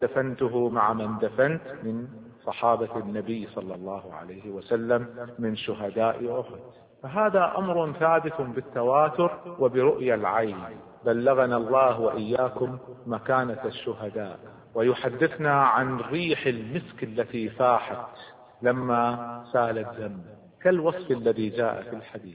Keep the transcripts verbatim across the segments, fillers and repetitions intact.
دفنته مع من دفنت من صحابة النبي صلى الله عليه وسلم من شهداء أحد. فهذا أمر ثابت بالتواتر وبرؤية العين. بلغنا الله وإياكم مكانة الشهداء. ويحدثنا عن ريح المسك التي فاحت لما سال الدم كالوصف الذي جاء في الحديث.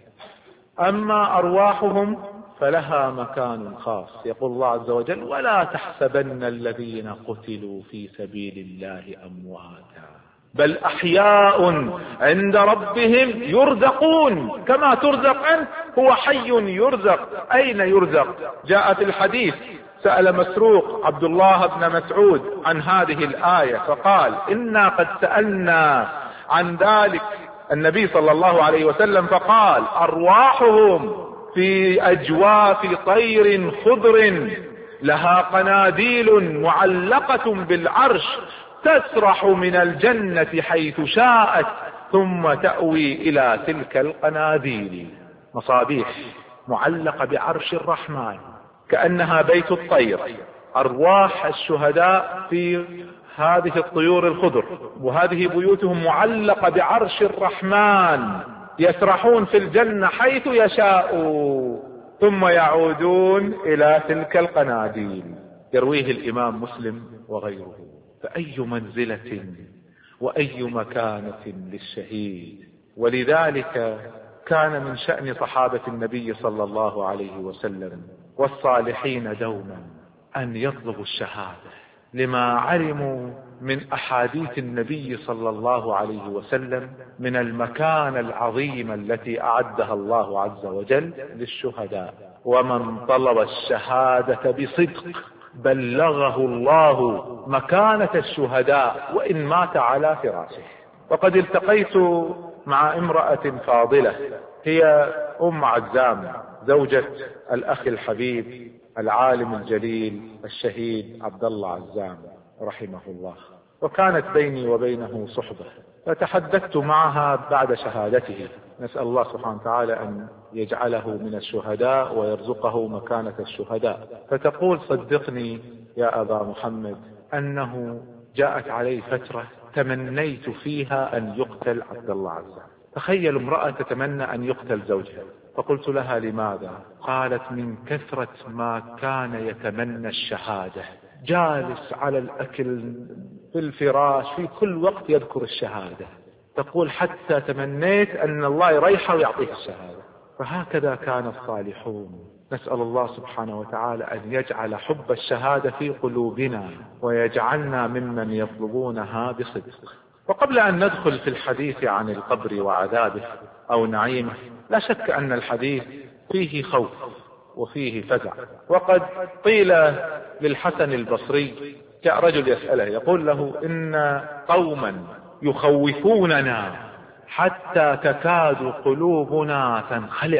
أما أرواحهم فلها مكان خاص. يقول الله عز وجل: ولا تحسبن الذين قتلوا في سبيل الله أمواتا بل أحياء عند ربهم يرزقون كما ترزق أنت. هو حي يرزق. أين يرزق؟ جاء في الحديث سأل مسروق عبد الله بن مسعود عن هذه الآية فقال: إنا قد سألنا عن ذلك النبي صلى الله عليه وسلم فقال: أرواحهم في أجواف طير خضر لها قناديل معلقة بالعرش تسرح من الجنة حيث شاءت ثم تأوي إلى تلك القناديل. مصابيح معلقة بعرش الرحمن كأنها بيت الطير. أرواح الشهداء في هذه الطيور الخضر، وهذه بيوتهم معلقة بعرش الرحمن، يسرحون في الجنة حيث يشاءوا ثم يعودون إلى تلك القناديل. يرويه الإمام مسلم وغيره. فأي منزلة وأي مكانة للشهيد. ولذلك كان من شأن صحابة النبي صلى الله عليه وسلم والصالحين دوما أن يطلبوا الشهادة، لما علموا من أحاديث النبي صلى الله عليه وسلم من المكانة العظيمة التي أعدها الله عز وجل للشهداء. ومن طلب الشهادة بصدق بلغه الله مكانة الشهداء وإن مات على فراشه. وقد التقيت مع امرأة فاضلة هي أم عزام زوجة الأخ الحبيب العالم الجليل الشهيد عبد الله عزام رحمه الله، وكانت بيني وبينه صحبة. فتحدثت معها بعد شهادته، نسأل الله سبحانه وتعالى أن يجعله من الشهداء ويرزقه مكانة الشهداء. فتقول: صدقني يا أبا محمد أنه جاءت علي فترة تمنيت فيها أن يقتل عبد الله عزام. تخيل امرأة تتمنى أن يقتل زوجها. فقلت لها: لماذا؟ قالت: من كثرة ما كان يتمنى الشهادة، جالس على الأكل في الفراش في كل وقت يذكر الشهادة. تقول: حتى تمنيت أن الله يريحه ويعطيه الشهادة. فهكذا كان الصالحون. نسأل الله سبحانه وتعالى أن يجعل حب الشهادة في قلوبنا ويجعلنا ممن يطلبونها بصدق. وقبل أن ندخل في الحديث عن القبر وعذابه أو نعيمه، لا شك أن الحديث فيه خوف وفيه فزع. وقد قيل للحسن البصري، جاء رجل يسأله يقول له: إن قوما يخوفوننا حتى تكاد قلوبنا تنخلع.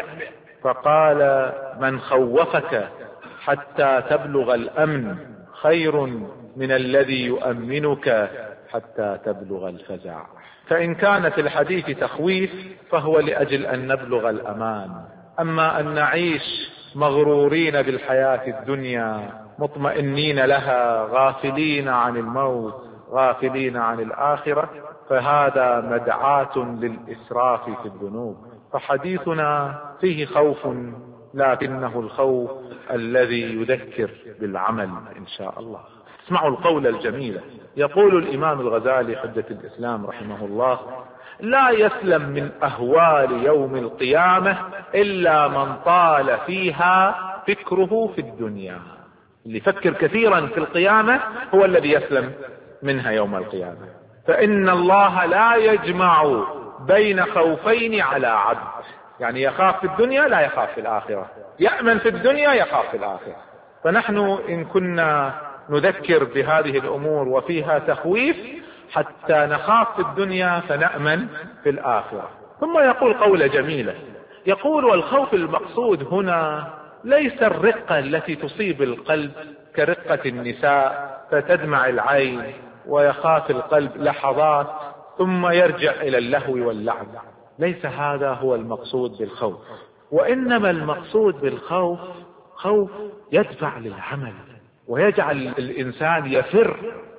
فقال: من خوفك حتى تبلغ الأمن خير من الذي يؤمنك حتى تبلغ الفزع. فإن كان في الحديث تخويف فهو لأجل أن نبلغ الأمان. أما أن نعيش مغرورين بالحياة الدنيا مطمئنين لها غافلين عن الموت غافلين عن الآخرة، فهذا مدعاة للإسراف في الذنوب. فحديثنا فيه خوف، لكنه الخوف الذي يذكر بالعمل إن شاء الله. اسمعوا القول الجميل. يقول الإمام الغزالي حجة الإسلام رحمه الله: لا يسلم من أهوال يوم القيامة إلا من طال فيها فكره في الدنيا. اللي يفكر كثيرا في القيامة هو الذي يسلم منها يوم القيامة. فإن الله لا يجمع بين خوفين على عبد، يعني يخاف في الدنيا لا يخاف في الآخرة، يأمن في الدنيا يخاف في الآخرة. فنحن إن كنا نذكر بهذه الأمور وفيها تخويف حتى نخاف في الدنيا فنأمن في الآخرة. ثم يقول قولة جميلة، يقول: والخوف المقصود هنا ليس الرقة التي تصيب القلب كرقة النساء فتدمع العين ويخاف القلب لحظات ثم يرجع إلى اللهو واللعب. ليس هذا هو المقصود بالخوف، وإنما المقصود بالخوف خوف يدفع للعمل ويجعل الإنسان يفر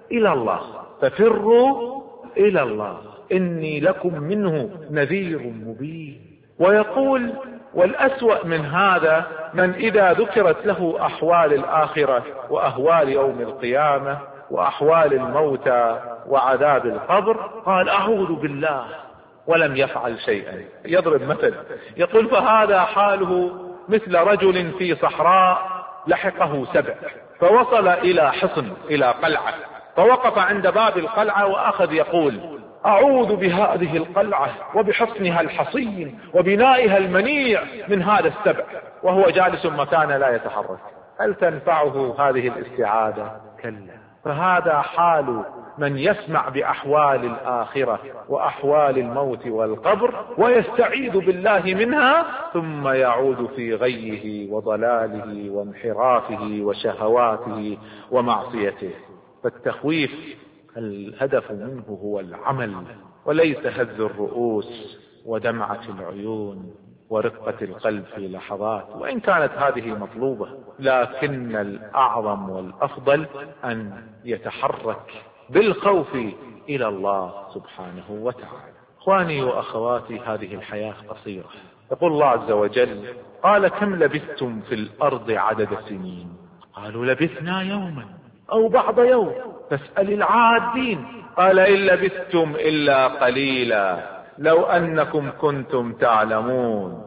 إلى الله، ففروا إلى الله إني لكم منه نذير مبين. ويقول والأسوأ من هذا من إذا ذكرت له أحوال الآخرة وأهوال يوم القيامة وأحوال الموتى وعذاب القبر قال أعوذ بالله ولم يفعل شيئا. يضرب مثل يقول فهذا حاله مثل رجل في صحراء لحقه سبع فوصل إلى حصن إلى قلعة، فوقف عند باب القلعة وأخذ يقول أعوذ بهذه القلعة وبحصنها الحصين وبنائها المنيع من هذا السبع، وهو جالس مكانه لا يتحرك. هل تنفعه هذه الاستعاذة؟ كلا. فهذا حال من يسمع بأحوال الآخرة وأحوال الموت والقبر ويستعيذ بالله منها ثم يعود في غيه وضلاله وانحرافه وشهواته ومعصيته. فالتخويف الهدف منه هو العمل وليس هز الرؤوس ودمعة العيون ورقة القلب في لحظات، وإن كانت هذه مطلوبة، لكن الأعظم والأفضل أن يتحرك بالخوف إلى الله سبحانه وتعالى. إخواني وأخواتي، هذه الحياة قصيرة. يقول الله عز وجل قال كم لبثتم في الأرض عدد سنين؟ قالوا لبثنا يوما أو بعض يوم فاسأل العادين. قال إن لبثتم إلا قليلا لو أنكم كنتم تعلمون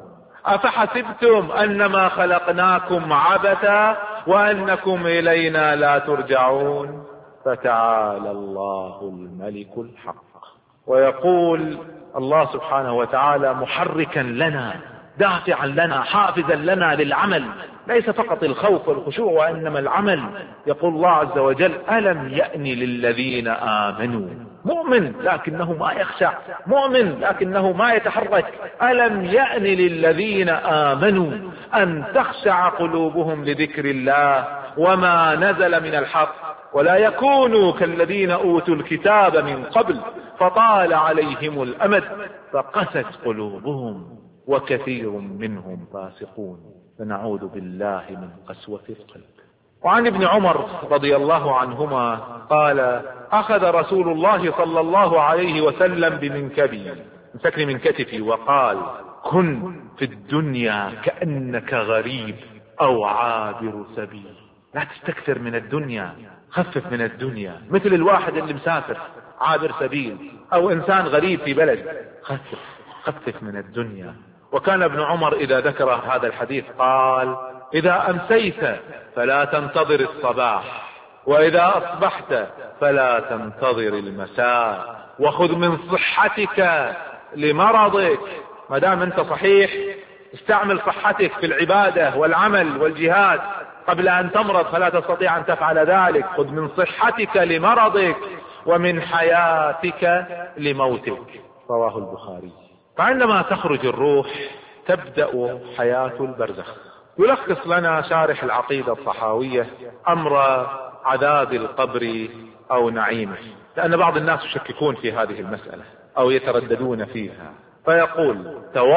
أفحسبتم أنما خلقناكم عبثا وأنكم إلينا لا ترجعون فتعالى الله الملك الحق. ويقول الله سبحانه وتعالى محركا لنا دافعا لنا حافزا لنا للعمل، ليس فقط الخوف والخشوع وإنما العمل. يقول الله عز وجل ألم يأن للذين آمنوا، مؤمن لكنه ما يخشع، مؤمن لكنه ما يتحرك. ألم يأن للذين آمنوا أن تخشع قلوبهم لذكر الله وما نزل من الحق ولا يكونوا كالذين أوتوا الكتاب من قبل فطال عليهم الأمد فقست قلوبهم وكثير منهم فاسقون. فنعوذ بالله من قسوة القلب. وعن ابن عمر رضي الله عنهما قال أخذ رسول الله صلى الله عليه وسلم بمنكبي، مسكني من كتفي وقال كن في الدنيا كأنك غريب أو عابر سبيل. لا تستكثر من الدنيا، خفف من الدنيا، مثل الواحد اللي مسافر عابر سبيل أو إنسان غريب في بلد، خفف خفف من الدنيا. وكان ابن عمر إذا ذكر هذا الحديث قال إذا أمسيت فلا تنتظر الصباح وإذا أصبحت فلا تنتظر المساء وخذ من صحتك لمرضك. ما دام أنت صحيح استعمل صحتك في العبادة والعمل والجهاد، قبل أن تمرض فلا تستطيع أن تفعل ذلك. خذ من صحتك لمرضك ومن حياتك لموتك. رواه البخاري. فعندما تخرج الروح تبدأ حياة البرزخ. يلخص لنا شارح العقيدة الصحاوية أمر عذاب القبر أو نعيمه، لأن بعض الناس يشككون في هذه المسألة أو يترددون فيها، فيقول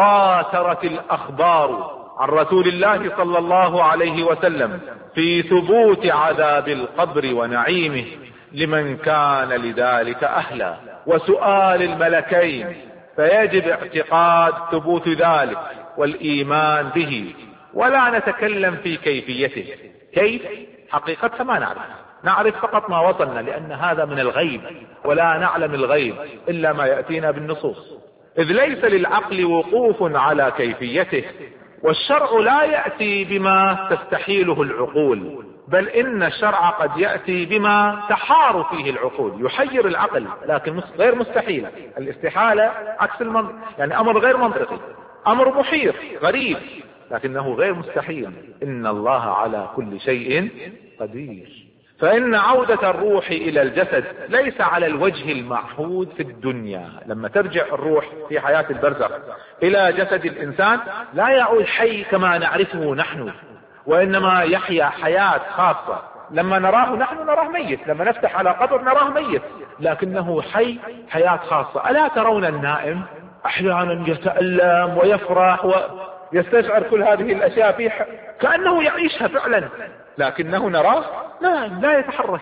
تواترت الأخبار عن رسول الله صلى الله عليه وسلم في ثبوت عذاب القبر ونعيمه لمن كان لذلك أهلا وسؤال الملكين، فيجب اعتقاد ثبوت ذلك والإيمان به ولا نتكلم في كيفيته. كيف؟ حقيقة ما نعرف، نعرف فقط ما وصلنا، لأن هذا من الغيب ولا نعلم الغيب إلا ما يأتينا بالنصوص، إذ ليس للعقل وقوف على كيفيته، والشرع لا يأتي بما تستحيله العقول، بل إن الشرع قد يأتي بما تحار فيه العقول، يحير العقل لكن غير مستحيل. الاستحالة عكس المنطق، يعني أمر غير منطقي، أمر محير غريب لكنه غير مستحيل. إن الله على كل شيء قدير. فإن عودة الروح إلى الجسد ليس على الوجه المعهود في الدنيا. لما ترجع الروح في حياة البرزخ إلى جسد الإنسان لا يعود حي كما نعرفه نحن، وإنما يحيا حياة خاصة. لما نراه نحن نراه ميت، لما نفتح على قبر نراه ميت، لكنه حي حياة خاصة. ألا ترون النائم أحيانا يتألم ويفرح ويستشعر كل هذه الأشياء فيه كأنه يعيشها فعلا، لكنه نراه لا لا يتحرك،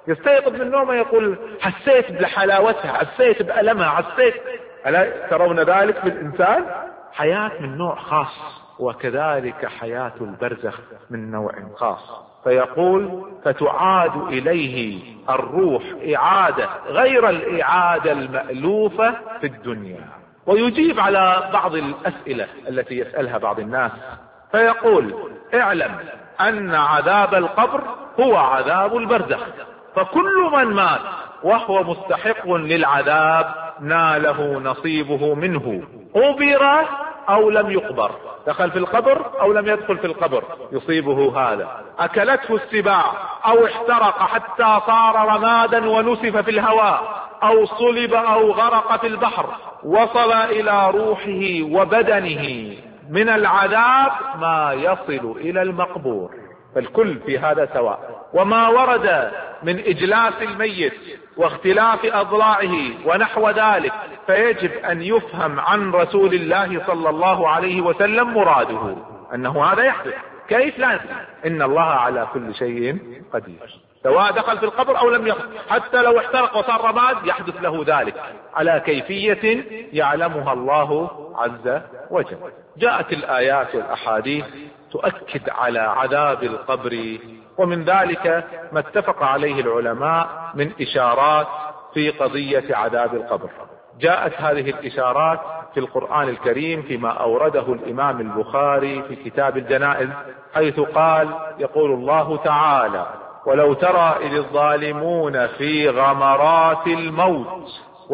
يستيقظ من نومه يقول حسيت بحلاوتها، حسيت بألمها، حسيت. ألا ترون ذلك في الإنسان؟ حياة من نوع خاص، وكذلك حياة البرزخ من نوع خاص. فيقول فتعاد إليه الروح إعادة غير الإعادة المألوفة في الدنيا. ويجيب على بعض الأسئلة التي يسألها بعض الناس، فيقول اعلم أن عذاب القبر هو عذاب البرزخ، فكل من مات وهو مستحق للعذاب ناله نصيبه منه، قبر أو لم يقبر، دخل في القبر أو لم يدخل في القبر يصيبه هذا، أكلته السباع أو احترق حتى صار رمادا ونسف في الهواء، أو صلب أو غرق في البحر، وصل إلى روحه وبدنه من العذاب ما يصل إلى المقبور، فالكل في هذا سواء. وما ورد من إجلاس الميت واختلاف أضلاعه ونحو ذلك فيجب أن يفهم عن رسول الله صلى الله عليه وسلم مراده أنه هذا يحدث. كيف؟ لا ندري. إن الله على كل شيء قدير، سواء دخل في القبر أو لم يدخل، حتى لو احترق وصار رماد يحدث له ذلك على كيفية يعلمها الله عز وجل. جاءت الآيات والأحاديث تؤكد على عذاب القبر، ومن ذلك ما اتفق عليه العلماء من إشارات في قضية عذاب القبر. جاءت هذه الإشارات في القرآن الكريم فيما أورده الإمام البخاري في كتاب الجنائز، حيث قال يقول الله تعالى ولو ترى إذ الظالمون في غمرات الموت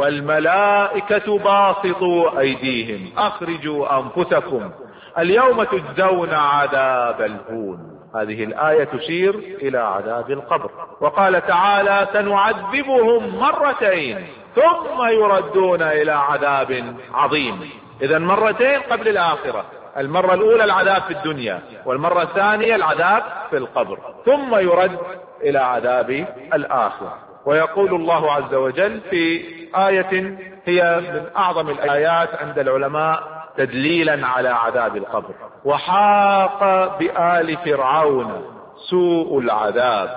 والملائكة باسطوا أيديهم أخرجوا أنفسكم اليوم تجزون عذاب الهون. هذه الآية تشير إلى عذاب القبر. وقال تعالى سنعذبهم مرتين ثم يردون إلى عذاب عظيم. إذن مرتين قبل الآخرة، المرة الأولى العذاب في الدنيا، والمرة الثانية العذاب في القبر، ثم يرد إلى عذاب الآخرة. ويقول الله عز وجل في آية هي من أعظم الآيات عند العلماء تدليلا على عذاب القبر: وحاق بآل فرعون سوء العذاب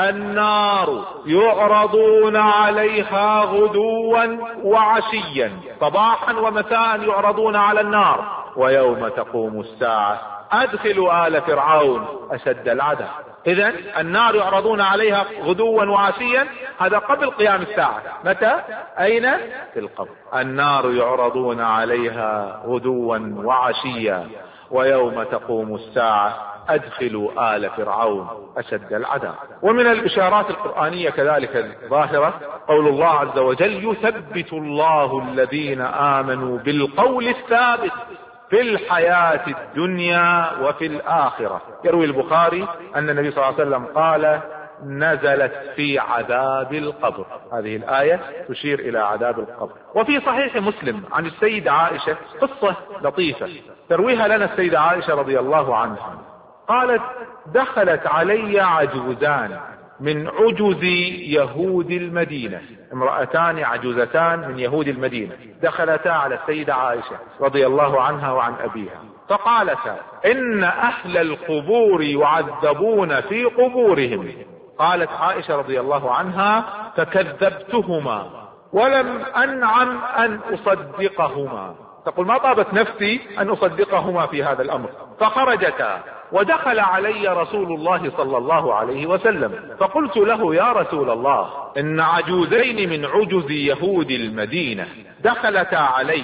النار يعرضون عليها غدوا وعشيا، صباحا ومساء يعرضون على النار، ويوم تقوم الساعة أدخلوا آل فرعون أشد العذاب. إذن النار يعرضون عليها غدوا وعشيا، هذا قبل قيام الساعة. متى؟ أين؟ في القبر. النار يعرضون عليها غدوا وعشيا ويوم تقوم الساعة أدخلوا آل فرعون أشد العذاب. ومن الإشارات القرآنية كذلك الظاهرة قول الله عز وجل يثبت الله الذين آمنوا بالقول الثابت في الحياة الدنيا وفي الآخرة. يروي البخاري أن النبي صلى الله عليه وسلم قال نزلت في عذاب القبر. هذه الآية تشير إلى عذاب القبر. وفي صحيح مسلم عن السيدة عائشة قصة لطيفة ترويها لنا السيدة عائشة رضي الله عنها، قالت دخلت علي عجوزان من عجز يهود المدينة، امرأتان عجوزتان من يهود المدينة دخلتا على السيدة عائشة رضي الله عنها وعن أبيها، فقالتا إن أهل القبور يعذبون في قبورهم. قالت عائشة رضي الله عنها فكذبتهما ولم أنعم أن أصدقهما، تقول ما طابت نفسي أن أصدقهما في هذا الأمر. فخرجتا ودخل علي رسول الله صلى الله عليه وسلم، فقلت له يا رسول الله إن عجوزين من عجز يهود المدينة دخلتا علي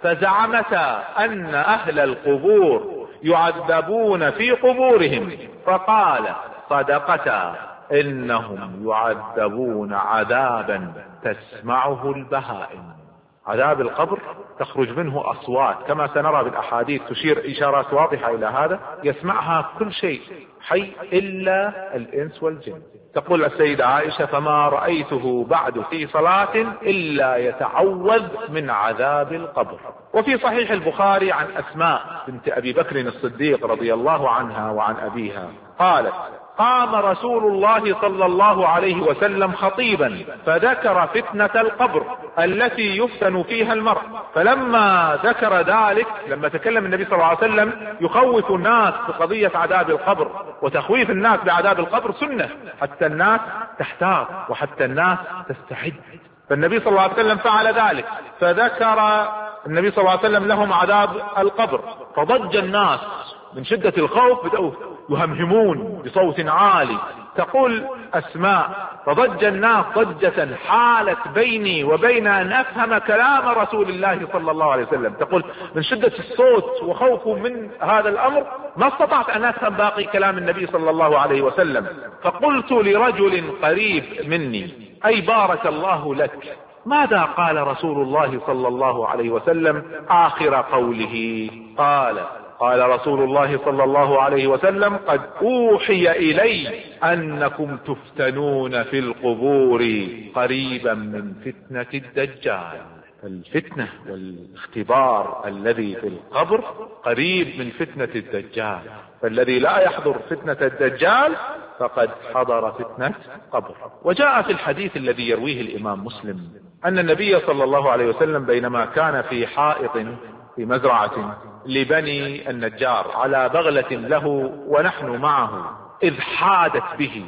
فزعمتا أن أهل القبور يعذبون في قبورهم، فقال صدقتا إنهم يعذبون عذابا تسمعه البهائم. عذاب القبر تخرج منه أصوات كما سنرى بالأحاديث تشير إشارات واضحة إلى هذا، يسمعها كل شيء حي إلا الإنس والجن. تقول السيدة عائشة فما رأيته بعد في صلاة إلا يتعوذ من عذاب القبر. وفي صحيح البخاري عن أسماء بنت أبي بكر الصديق رضي الله عنها وعن أبيها قالت قام رسول الله صلى الله عليه وسلم خطيبا فذكر فتنة القبر التي يفتن فيها المرء. فلما ذكر ذلك، لما تكلم النبي صلى الله عليه وسلم يخوف الناس بقضية عذاب القبر، وتخويف الناس بعذاب القبر سنة حتى الناس تحتاط وحتى الناس تستعد. فالنبي صلى الله عليه وسلم فعل ذلك، فذكر النبي صلى الله عليه وسلم لهم عذاب القبر، فضج الناس من شدة الخوف، بدأوا يهمهمون بصوت عالي. تقول أسماء: فضج الناس ضجة حالت بيني وبين أن أفهم كلام رسول الله صلى الله عليه وسلم. تقول من شدة الصوت وخوفه من هذا الأمر ما استطعت أن أفهم باقي كلام النبي صلى الله عليه وسلم. فقلت لرجل قريب مني: أي بارك الله لك، ماذا قال رسول الله صلى الله عليه وسلم آخر قوله؟ قال قال رسول الله صلى الله عليه وسلم: قد أوحي إلي أنكم تفتنون في القبور قريبا من فتنة الدجال. الفتنة والاختبار الذي في القبر قريب من فتنة الدجال، فالذي لا يحضر فتنة الدجال فقد حضر فتنة قبر. وجاء في الحديث الذي يرويه الإمام مسلم أن النبي صلى الله عليه وسلم بينما كان في حائط في مزرعة لبني النجار على بغلة له ونحن معه، إذ حادت به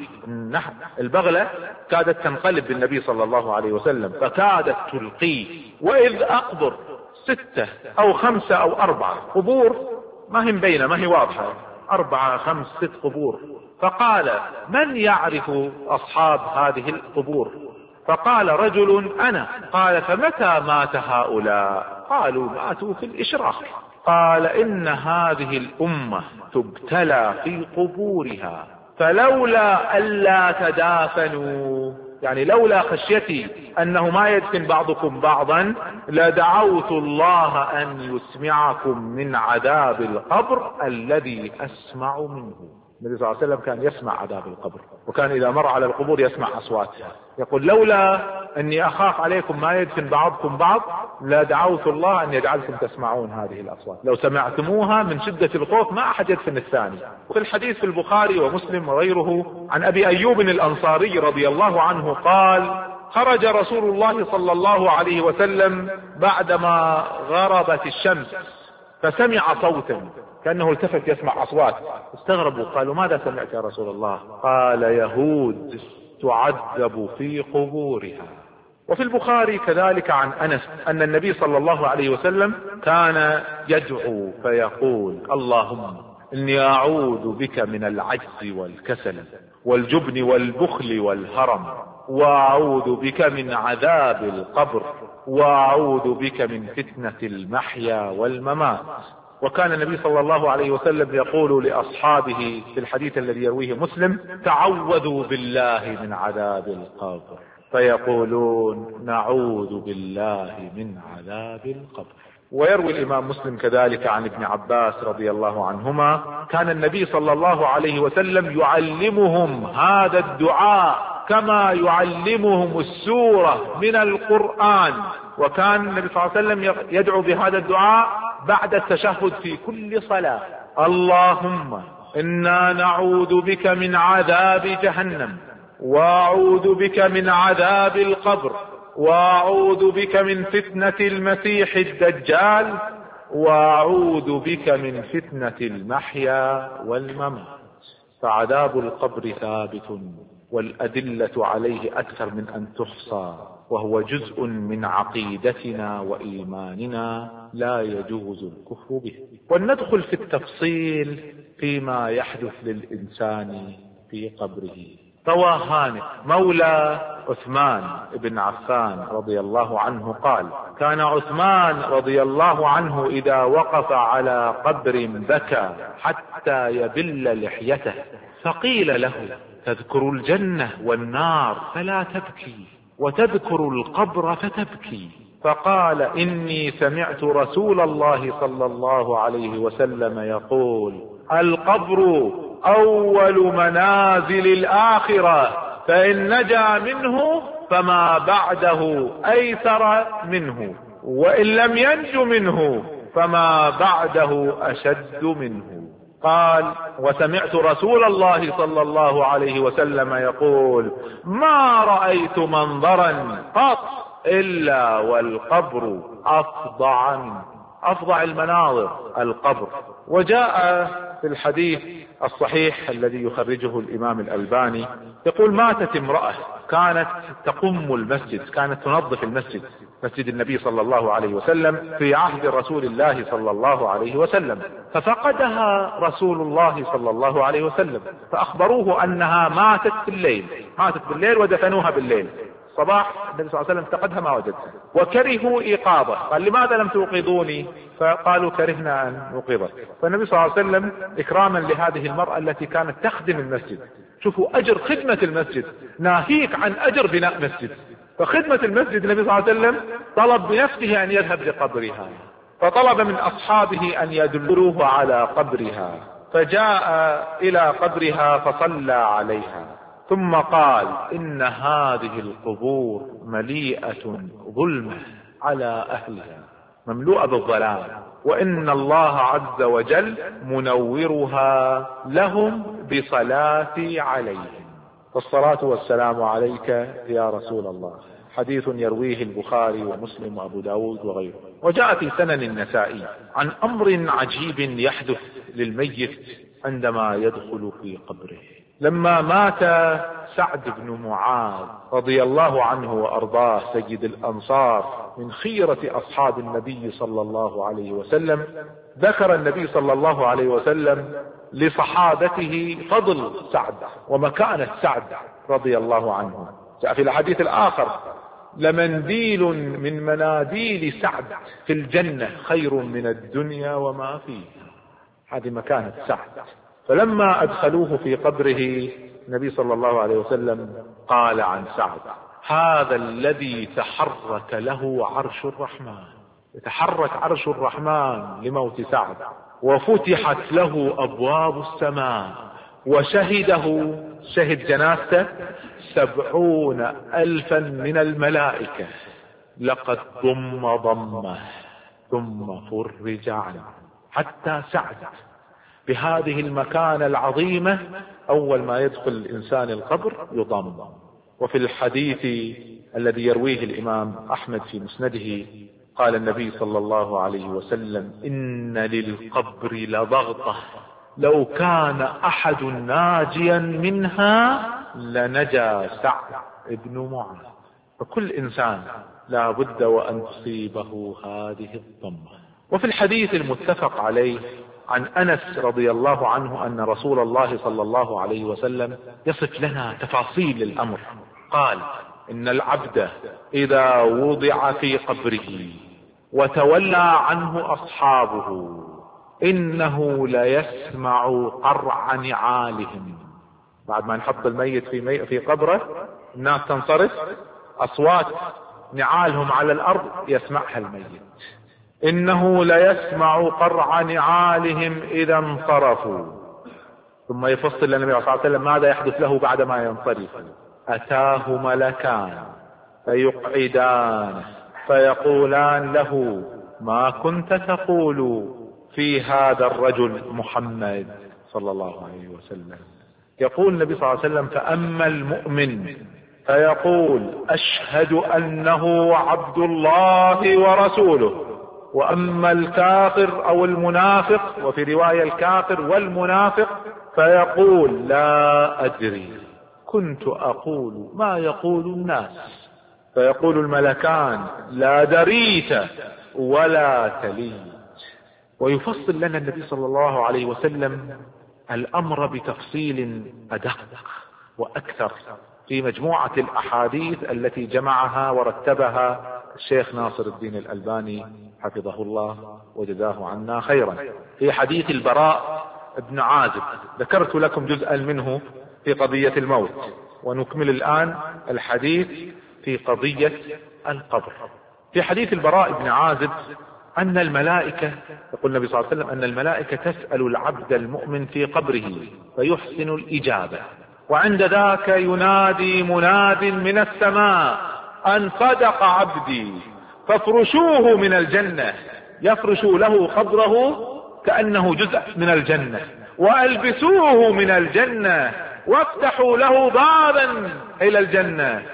البغلة، كادت تنقلب بالنبي صلى الله عليه وسلم فكادت تلقيه، وإذ أقبر ستة أو خمسة أو أربعة قبور، ما هي مبينة ما هي واضحة، أربعة خمس ست قبور. فقال: من يعرف أصحاب هذه القبور؟ فقال رجل: أنا. قال: فمتى مات هؤلاء؟ قالوا: ماتوا في الإشراق. قال: إن هذه الأمة تبتلى في قبورها، فلولا ألا تدافنوا، يعني لولا خشيتي أنه ما يدفن بعضكم بعضا لدعوت الله أن يسمعكم من عذاب القبر الذي أسمع منه. النبي صلى الله عليه وسلم كان يسمع عذاب القبر، وكان إذا مر على القبور يسمع أصواتها، يقول: لولا أني أخاف عليكم ما يدفن بعضكم بعض لدعوت الله أن يجعلكم تسمعون هذه الأصوات، لو سمعتموها من شدة الخوف ما أحد يدفن الثاني. وفي الحديث في البخاري ومسلم وغيره عن أبي أيوب الأنصاري رضي الله عنه قال: خرج رسول الله صلى الله عليه وسلم بعدما غربت الشمس فسمع صوتا كأنه التفت يسمع أصوات، استغربوا قالوا: ماذا سمعت يا رسول الله؟ قال: يهود تعذب في قبورها. وفي البخاري كذلك عن أنس أن النبي صلى الله عليه وسلم كان يدعو فيقول: اللهم إني أعوذ بك من العجز والكسل والجبن والبخل والهرم، وأعوذ بك من عذاب القبر، وأعوذ بك من فتنة المحيا والممات. وكان النبي صلى الله عليه وسلم يقول لأصحابه في الحديث الذي يرويه مسلم: تعوذوا بالله من عذاب القبر، فيقولون: نعوذ بالله من عذاب القبر. ويروي الإمام مسلم كذلك عن ابن عباس رضي الله عنهما: كان النبي صلى الله عليه وسلم يعلمهم هذا الدعاء كما يعلمهم السورة من القرآن، وكان النبي صلى الله عليه وسلم يدعو بهذا الدعاء بعد التشهد في كل صلاة: اللهم إنا نعوذ بك من عذاب جهنم، وأعوذ بك من عذاب القبر، وأعوذ بك من فتنة المسيح الدجال، وأعوذ بك من فتنة المحيا والممات. فعذاب القبر ثابت، والأدلة عليه أكثر من أن تحصى، وهو جزء من عقيدتنا وإيماننا لا يجوز الكفر به. وندخل في التفصيل فيما يحدث للإنسان في قبره. روى هانئ مولى عثمان بن عفان رضي الله عنه قال: كان عثمان رضي الله عنه إذا وقف على قبر بكى حتى يبل لحيته، فقيل له: تذكر الجنة والنار فلا تبكي، وتذكر القبر فتبكي. فقال: إني سمعت رسول الله صلى الله عليه وسلم يقول: القبر أول منازل الآخرة، فإن نجا منه فما بعده أيسر منه، وإن لم ينج منه فما بعده أشد منه. قال: وسمعت رسول الله صلى الله عليه وسلم يقول: ما رأيت منظرا قط إلا والقبر أفظع منه. أفظع المناظر القبر. وجاء في الحديث الصحيح الذي يخرجه الإمام الألباني يقول: ماتت امرأة كانت تقم المسجد، كانت تنظف المسجد، مسجد النبي صلى الله عليه وسلم في عهد رسول الله صلى الله عليه وسلم، ففقدها رسول الله صلى الله عليه وسلم، فأخبروه أنها ماتت بالليل، ماتت بالليل ودفنوها بالليل. صباح النبي صلى الله عليه وسلم افتقدها ما وجدها، وكرهوا إيقاظه، قال: لماذا لم توقظوني؟ فقالوا: كرهنا أن نوقظك. فالنبي صلى الله عليه وسلم إكراما لهذه المرأة التي كانت تخدم المسجد، شوفوا أجر خدمة المسجد، ناهيك عن أجر بناء مسجد، فخدمة المسجد النبي صلى الله عليه وسلم طلب بنفسه أن يذهب لقبرها، فطلب من أصحابه أن يدلوه على قبرها، فجاء إلى قبرها فصلى عليها، ثم قال: إن هذه القبور مليئة ظلمة على أهلها، مملوءة بالظلام، وإن الله عز وجل منورها لهم بصلاتي عليهم. والصلاة والسلام عليك يا رسول الله. حديث يرويه البخاري ومسلم وأبو داود وغيره. وجاء في سنن النسائي عن أمر عجيب يحدث للميت عندما يدخل في قبره. لما مات سعد بن معاذ رضي الله عنه وأرضاه سيد الأنصار من خيرة أصحاب النبي صلى الله عليه وسلم، ذكر النبي صلى الله عليه وسلم لصحابته فضل سعد ومكانة سعد رضي الله عنه. جاء في الحديث الآخر: لمنديل من مناديل سعد في الجنة خير من الدنيا وما فيها. هذه مكانة سعد. فلما أدخلوه في قبره النبي صلى الله عليه وسلم قال عن سعد: هذا الذي تحرك له عرش الرحمن، يتحرك عرش الرحمن لموت سعد، وفتحت له أبواب السماء، وشهده شهد جنازته سبعون ألفا من الملائكة، لقد ضم ضمه ثم فرج عنه. حتى سعد بهذه المكانة العظيمة أول ما يدخل الإنسان القبر يضم. وفي الحديث الذي يرويه الإمام أحمد في مسنده قال النبي صلى الله عليه وسلم: إن للقبر لضغطة لو كان أحد ناجيا منها لنجا سعد بن معاذ. فكل إنسان لا بد وأن تصيبه هذه الضمة. وفي الحديث المتفق عليه عن أنس رضي الله عنه أن رسول الله صلى الله عليه وسلم يصف لنا تفاصيل الأمر، قال: إن العبد إذا وضع في قبره وتولى عنه أصحابه إنه ليسمع قرع نعالهم. بعد ما نحط الميت في, مي... في قبره الناس تنصرف، أصوات نعالهم على الأرض يسمعها الميت. إنه ليسمع قرع نعالهم إذا انصرفوا. ثم يفصل لنا النبي صلى الله عليه وسلم ماذا يحدث له بعد ما ينصرف: أتاه ملكان فيقعدان فيقولان له: ما كنت تقول في هذا الرجل محمد صلى الله عليه وسلم؟ يقول النبي صلى الله عليه وسلم: فأما المؤمن فيقول: أشهد أنه عبد الله ورسوله. وأما الكافر أو المنافق، وفي رواية الكافر والمنافق، فيقول: لا أدري، كنت أقول ما يقول الناس. فيقول الملكان: لا دريت ولا تليت. ويفصل لنا النبي صلى الله عليه وسلم الأمر بتفصيل أدق وأكثر في مجموعة الأحاديث التي جمعها ورتبها الشيخ ناصر الدين الألباني حفظه الله وجزاه عنا خيرا. في حديث البراء بن عازب ذكرت لكم جزءا منه في قضية الموت، ونكمل الآن الحديث في قضية القبر. في حديث البراء بن عازب أن الملائكة، يقول النبي صلى الله عليه وسلم: أن الملائكة تسأل العبد المؤمن في قبره فيحسن الإجابة، وعند ذاك ينادي مناد من السماء: أن صدق عبدي فافرشوه من الجنة. يفرش له قبره كأنه جزء من الجنة، وألبسوه من الجنة وافتحوا له بابا إلى الجنة،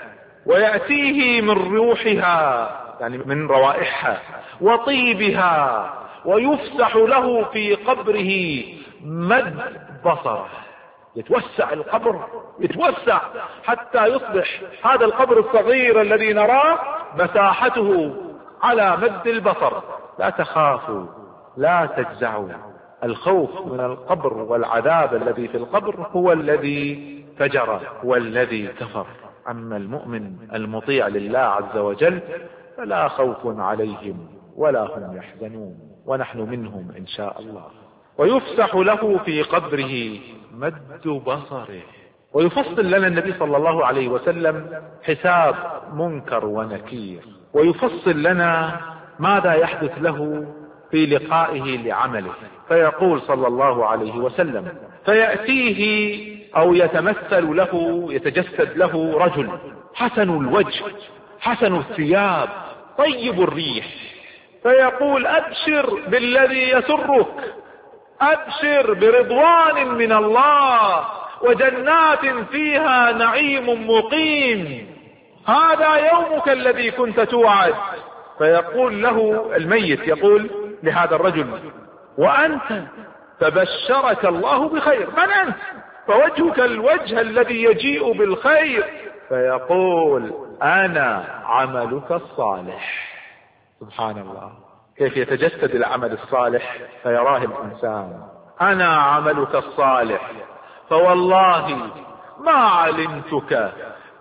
ويأتيه من روحها يعني من روائحها وطيبها، ويفسح له في قبره مد بصره، يتوسع القبر، يتوسع حتى يصبح هذا القبر الصغير الذي نراه مساحته على مد البصر. لا تخافوا لا تجزعوا، الخوف من القبر والعذاب الذي في القبر هو الذي فجر والذي كفر. أما المؤمن المطيع لله عز وجل فلا خوف عليهم ولا هم يحزنون، ونحن منهم إن شاء الله. ويفسح له في قبره مد بصره. ويفصل لنا النبي صلى الله عليه وسلم حساب منكر ونكير، ويفصل لنا ماذا يحدث له في لقائه لعمله. فيقول صلى الله عليه وسلم: فيأتيه أو يتمثل له يتجسد له رجل حسن الوجه حسن الثياب طيب الريح، فيقول: أبشر بالذي يسرك، أبشر برضوان من الله وجنات فيها نعيم مقيم، هذا يومك الذي كنت توعد. فيقول له الميت، يقول لهذا الرجل: وأنت؟ فبشرك الله بخير. من أنت؟ فوجهك الوجه الذي يجيء بالخير. فيقول: أنا عملك الصالح. سبحان الله، كيف يتجسد العمل الصالح فيراه الإنسان. أنا عملك الصالح، فوالله ما علمتك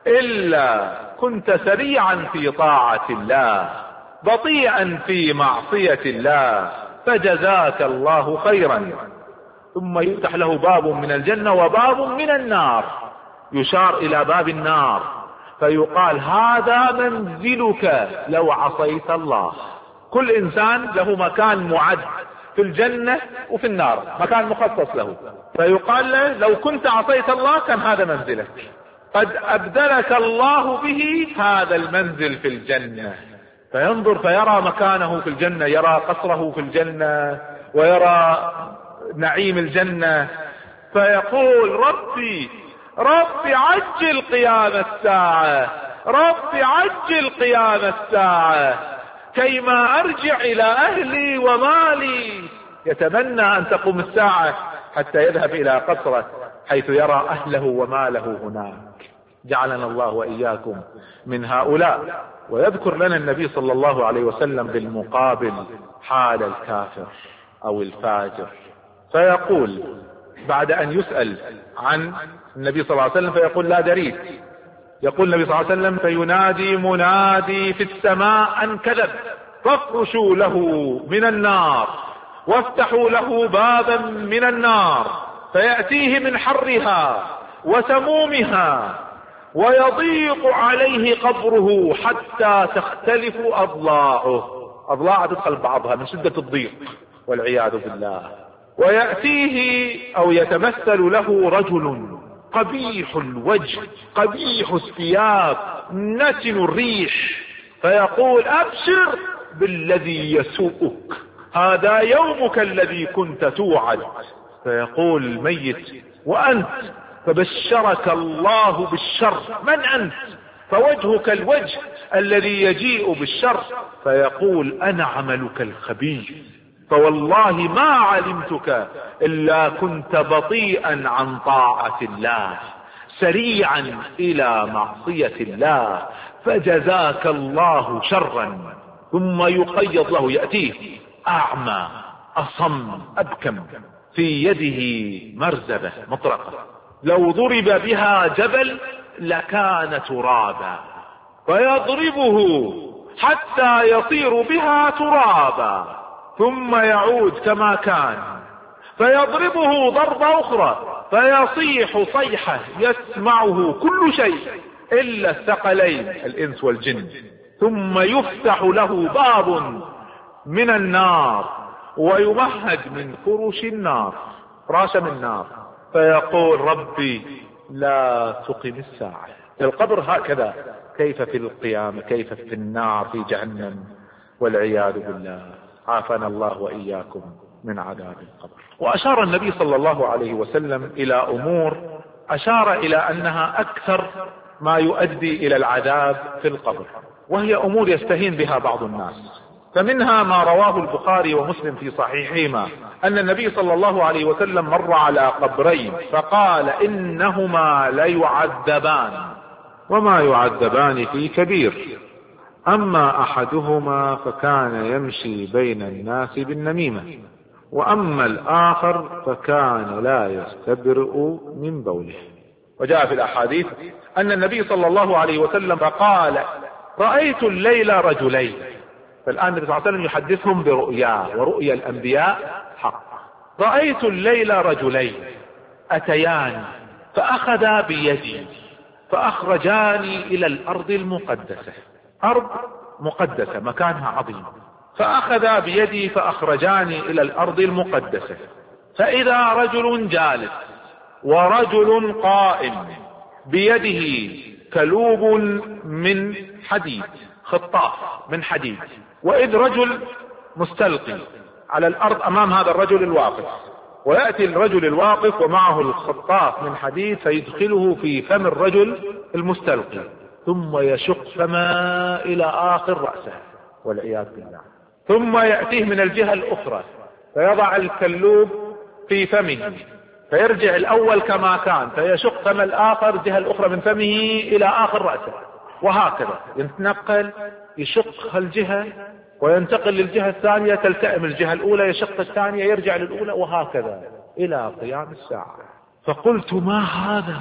إلا كنت سريعا في طاعة الله بطيئا في معصية الله، فجزاك الله خيرا. ثم يفتح له باب من الجنة وباب من النار، يشار إلى باب النار، فيقال: هذا منزلك لو عصيت الله. كل إنسان له مكان معد في الجنة وفي النار، مكان مخصص له، فيقال له: لو كنت عصيت الله كان هذا منزلك، قد أبدلك الله به هذا المنزل في الجنة. فينظر فيرى مكانه في الجنة، يرى قصره في الجنة ويرى نعيم الجنة، فيقول: ربي ربي عجل قيام الساعة، ربي عجل قيام الساعة كيما أرجع إلى أهلي ومالي. يتمنى أن تقوم الساعة حتى يذهب إلى قصره حيث يرى أهله وماله هناك. جعلنا الله وإياكم من هؤلاء. ويذكر لنا النبي صلى الله عليه وسلم بالمقابل حال الكافر أو الفاجر، فيقول بعد أن يسأل عن النبي صلى الله عليه وسلم فيقول: لا دريت. يقول النبي صلى الله عليه وسلم: فينادي منادي في السماء أن كذب، فافرشوا له من النار وافتحوا له بابا من النار، فيأتيه من حرها وسمومها، ويضيق عليه قبره حتى تختلف أضلاعه، أضلاع تدخل بعضها من شدة الضيق والعياذ بالله. ويأتيه أو يتمثل له رجل قبيح الوجه قبيح الثياب نتن الريح، فيقول: أبشر بالذي يسوءك، هذا يومك الذي كنت توعد. فيقول الميت: وأنت؟ فبشرك الله بالشر. من أنت؟ فوجهك الوجه الذي يجيء بالشر. فيقول: أنا عملك الخبيث، فوالله ما علمتك إلا كنت بطيئا عن طاعة الله سريعا إلى معصية الله، فجزاك الله شرا. ثم يقيض له، يأتيه أعمى أصم أبكم في يده مرزبة مطرقة، لو ضرب بها جبل لكان ترابا، فيضربه حتى يصير بها ترابا، ثم يعود كما كان، فيضربه ضربة أخرى فيصيح صيحة يسمعه كل شيء إلا الثقلين الإنس والجن، ثم يفتح له باب من النار ويمهد من فرش النار، فراش من النار، فيقول: ربي لا تقم الساعة. في القبر هكذا، كيف في القيامة، كيف في النار في جهنم والعياذ بالله. عافانا الله وإياكم من عذاب القبر. وأشار النبي صلى الله عليه وسلم إلى أمور أشار إلى أنها أكثر ما يؤدي إلى العذاب في القبر، وهي أمور يستهين بها بعض الناس. فمنها ما رواه البخاري ومسلم في صحيحهما أن النبي صلى الله عليه وسلم مر على قبرين فقال إنهما ليعذبان وما يعذبان في كبير، أما أحدهما فكان يمشي بين الناس بالنميمة، وأما الآخر فكان لا يستبرئ من بوله. وجاء في الأحاديث أن النبي صلى الله عليه وسلم قال رأيت الليلة رجلين. فالآن النبي صلى الله عليه وسلم يحدثهم برؤياه، ورؤيا الأنبياء حق. رأيت الليلة رجلين أتيان فأخذا بيدي فأخرجاني إلى الأرض المقدسة، أرض مقدسة مكانها عظيم، فأخذا بيدي فأخرجاني إلى الأرض المقدسة، فإذا رجل جالس ورجل قائم بيده كلوب من حديد، خطاف من حديد، وإذ رجل مستلقي على الأرض أمام هذا الرجل الواقف، ويأتي الرجل الواقف ومعه الخطاف من حديد فيدخله في فم الرجل المستلقي ثم يشق فما إلى آخر رأسه والعياذ بالله، ثم يأتيه من الجهة الأخرى فيضع الكلوب في فمه فيرجع الأول كما كان فيشق فم الآخر الجهة الأخرى من فمه إلى آخر رأسه، وهكذا يتنقل يشق الجهة وينتقل للجهة الثانية تلتئم الجهة الأولى يشق الثانية يرجع للأولى، وهكذا إلى قيام الساعة. فقلت ما هذا؟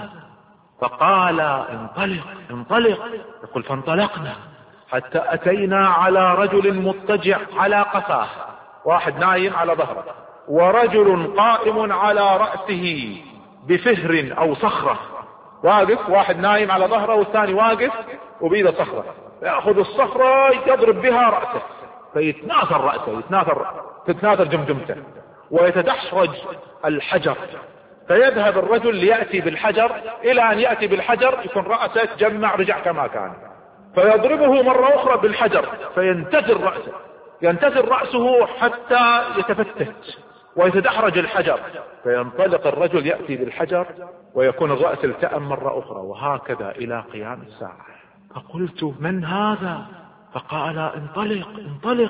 فقال انطلق انطلق. يقول فانطلقنا حتى أتينا على رجل مضطجع على قفاه، واحد نايم على ظهره، ورجل قائم على رأسه بفهر أو صخرة، واقف واحد نايم على ظهره والثاني واقف وبيده صخرة، يأخذ الصخرة يضرب بها رأسه فيتناثر رأسه يتناثر تتناثر جمجمته ويتدحرج الحجر، فيذهب الرجل ليأتي بالحجر إلى أن يأتي بالحجر يكون رأسه تجمع رجع كما كان، فيضربه مرة أخرى بالحجر فينتزر رأسه ينتزر رأسه حتى يتفتت ويتدحرج الحجر، فينطلق الرجل يأتي بالحجر ويكون الرأس التأم مرة أخرى، وهكذا إلى قيام الساعة. فقلت من هذا؟ فقال انطلق انطلق.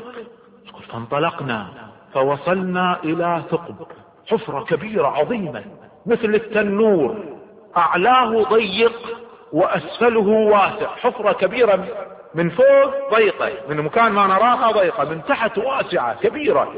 فانطلقنا فوصلنا إلى ثقب، حفرة كبيرة عظيمة مثل التنور، أعلاه ضيق وأسفله واسع، حفرة كبيرة من فوق ضيقة، من مكان ما نراها ضيقة، من تحت واسعة كبيرة،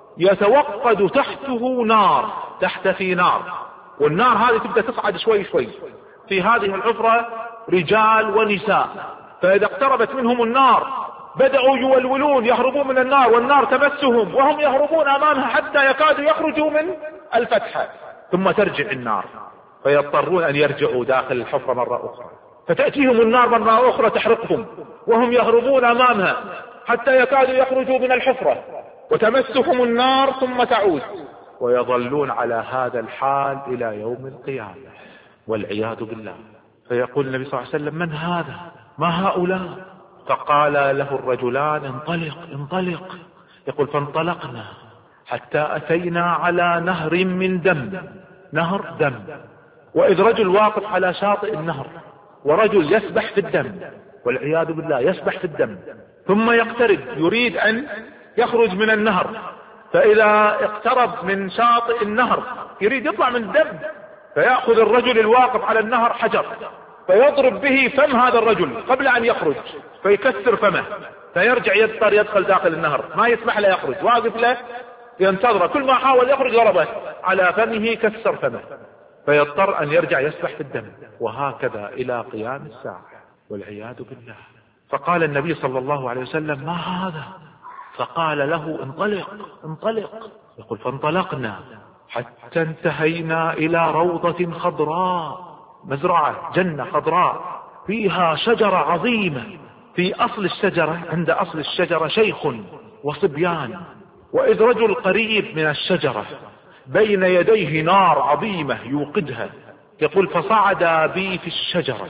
يتوقد تحته نار، تحت في نار، والنار هذه تبدأ تصعد شوي شوي. في هذه الحفرة رجال ونساء، فإذا اقتربت منهم النار بدأوا يولولون يهربون من النار، والنار تمسهم وهم يهربون أمامها حتى يكادوا يخرجوا من الفتحة، ثم ترجع النار فيضطرون أن يرجعوا داخل الحفرة مرة أخرى، فتأتيهم النار مرة أخرى تحرقهم وهم يهربون أمامها حتى يكادوا يخرجوا من الحفرة، وتمسهم النار ثم تعود، ويظلون على هذا الحال إلى يوم القيامة والعياذ بالله. فيقول النبي صلى الله عليه وسلم من هذا؟ ما هؤلاء؟ فقال له الرجلان انطلق انطلق. يقول فانطلقنا حتى أتينا على نهر من دم، نهر دم، وإذ رجل واقف على شاطئ النهر ورجل يسبح في الدم والعياذ بالله، يسبح في الدم، ثم يقترب يريد أن يخرج من النهر، فإذا اقترب من شاطئ النهر يريد يطلع من الدم، فيأخذ الرجل الواقف على النهر حجر فيضرب به فم هذا الرجل قبل أن يخرج فيكسر فمه، فيرجع يضطر يدخل داخل النهر، ما يسمح له يخرج، واقف له ينتظر، كل ما حاول يخرج ضربه على فمه كسر فمه، فيضطر أن يرجع يسبح في الدم، وهكذا إلى قيام الساعة والعياذ بالله. فقال النبي صلى الله عليه وسلم ما هذا؟ فقال له انطلق انطلق. يقول فانطلقنا حتى انتهينا إلى روضة خضراء، مزرعة جنة خضراء فيها شجرة عظيمة، في أصل الشجرة عند أصل الشجرة شيخ وصبيان، وإذ رجل قريب من الشجرة بين يديه نار عظيمة يوقدها. يقول فصعد بي في الشجرة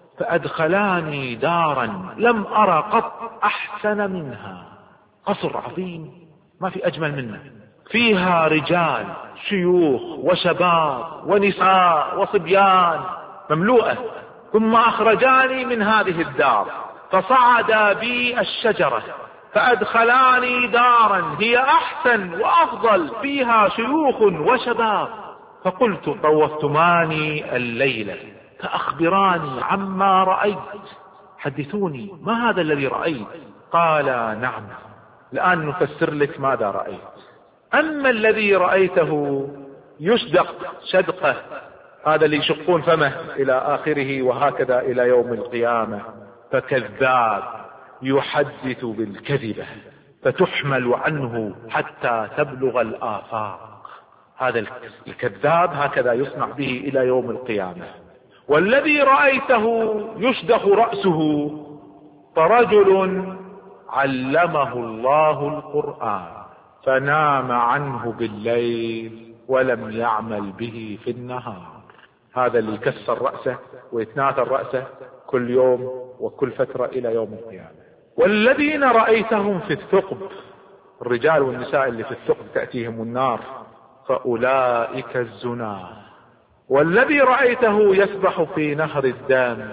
فأدخلاني دارا لم أرى قط أحسن منها، قصر عظيم ما في أجمل منه، فيها رجال شيوخ وشباب ونساء وصبيان، مملوءة. ثم أخرجاني من هذه الدار فصعدا بي الشجرة فأدخلاني دارا هي أحسن وأفضل، فيها شيوخ وشباب. فقلت: طوفتماني الليلة فأخبراني عما رأيت، حدثوني ما هذا الذي رأيت؟ قال: نعم، الآن نفسر لك ماذا رأيت. أما الذي رأيته يشدق شدقه، هذا اللي يشقون فمه إلى آخره وهكذا إلى يوم القيامة، فكذاب يحدث بالكذبة فتحمل عنه حتى تبلغ الآفاق. هذا الكذاب هكذا يصنع به إلى يوم القيامة. والذي رأيته يشدخ رأسه فرجل علمه الله القرآن فنام عنه بالليل ولم يعمل به في النهار. هذا اللي يكسر رأسه ويتناثر رأسه كل يوم وكل فترة إلى يوم القيامة. والذين رأيتهم في الثقب، الرجال والنساء اللي في الثقب تأتيهم النار، فأولئك الزناه. والذي رأيته يسبح في نهر الدم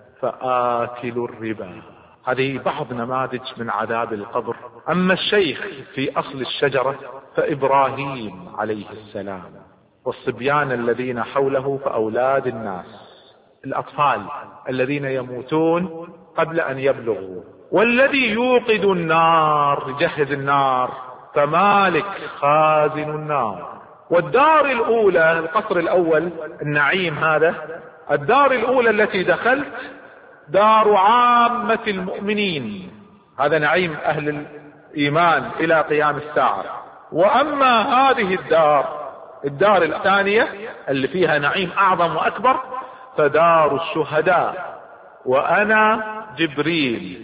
فآكل الربا. هذه بعض نماذج من عذاب القبر. أما الشيخ في أصل الشجرة فإبراهيم عليه السلام، والصبيان الذين حوله فأولاد الناس، الأطفال الذين يموتون قبل أن يبلغوا. والذي يوقد النار، يجهز النار، فمالك خازن النار. والدار الأولى، القصر الأول النعيم، هذا الدار الأولى التي دخلت دار عامة المؤمنين، هذا نعيم أهل الإيمان إلى قيام الساعة. وأما هذه الدار، الدار الثانية اللي فيها نعيم أعظم وأكبر، فدار الشهداء، وأنا جبريل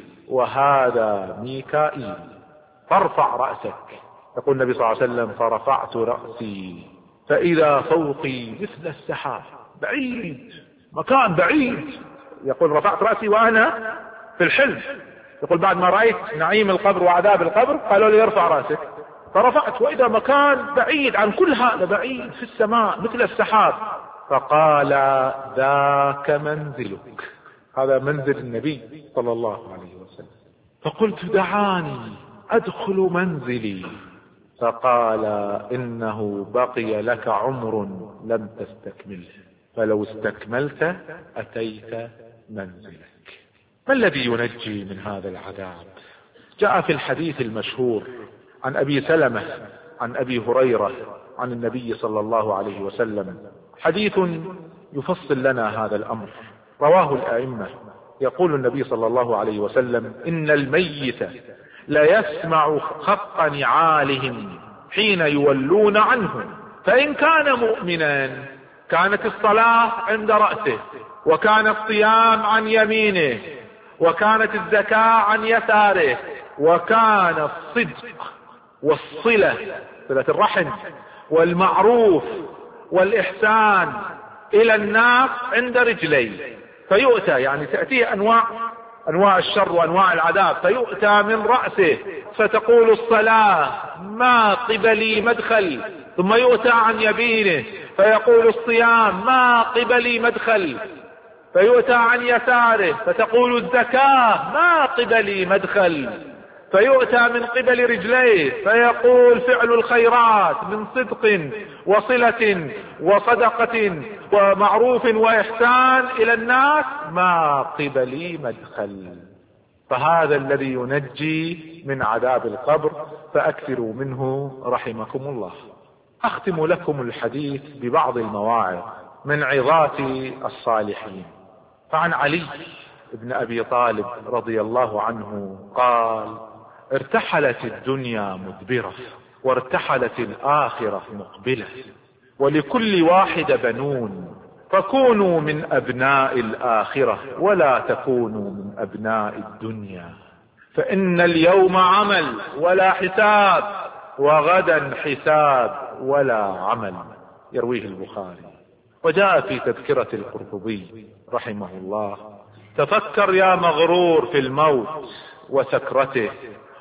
وهذا ميكائيل. فارفع رأسك، يقول النبي صلى الله عليه وسلم: فرفعت رأسي فإذا فوقي مثل السحاب، بعيد، مكان بعيد. يقول: رفعت رأسي وأنا في الحلم. يقول: بعد ما رأيت نعيم القبر وعذاب القبر قالوا لي: ارفع رأسك، فرفعت وإذا مكان بعيد عن كل هذا، بعيد في السماء مثل السحاب. فقال: ذاك منزلك، هذا منزل النبي صلى الله عليه وسلم. فقلت: دعاني أدخل منزلي. فقال: إنه بقي لك عمر لم تستكمله، فلو استكملت أتيت منزلك. ما الذي ينجي من هذا العذاب؟ جاء في الحديث المشهور عن أبي سلمة عن أبي هريرة عن النبي صلى الله عليه وسلم، حديث يفصل لنا هذا الأمر، رواه الأئمة. يقول النبي صلى الله عليه وسلم: إن الميت لا يسمع خط نعالهم حين يولون عنه، فإن كان مؤمنا كانت الصلاة عند رأسه، وكان الصيام عن يمينه، وكانت الزكاة عن يساره، وكان الصدق والصلة، صلة الرحم، والمعروف والإحسان إلى الناس عند رجليه. فيؤتى، يعني تأتيه أنواع أنواع الشر وأنواع العذاب، فيؤتى من رأسه فتقول الصلاة: ما قبلي مدخل. ثم يؤتى عن يمينه فيقول الصيام: ما قبلي مدخل. فيؤتى عن يساره فتقول الزكاة: ما قبلي مدخل. فيؤتى من قبل رجليه فيقول: فعل الخيرات من صدق وصلة وصدقة ومعروف وإحسان إلى الناس، ما قبلي مدخل. فهذا الذي ينجي من عذاب القبر، فأكثروا منه رحمكم الله. أختم لكم الحديث ببعض المواعظ من عظات الصالحين. فعن علي بن أبي طالب رضي الله عنه قال: ارتحلت الدنيا مدبرة، وارتحلت الآخرة مقبلة، ولكل واحد بنون، فكونوا من أبناء الآخرة ولا تكونوا من أبناء الدنيا، فإن اليوم عمل ولا حساب، وغدا حساب ولا عمل. يرويه البخاري. وجاء في تذكرة القرطبي رحمه الله: تفكر يا مغرور في الموت وسكرته،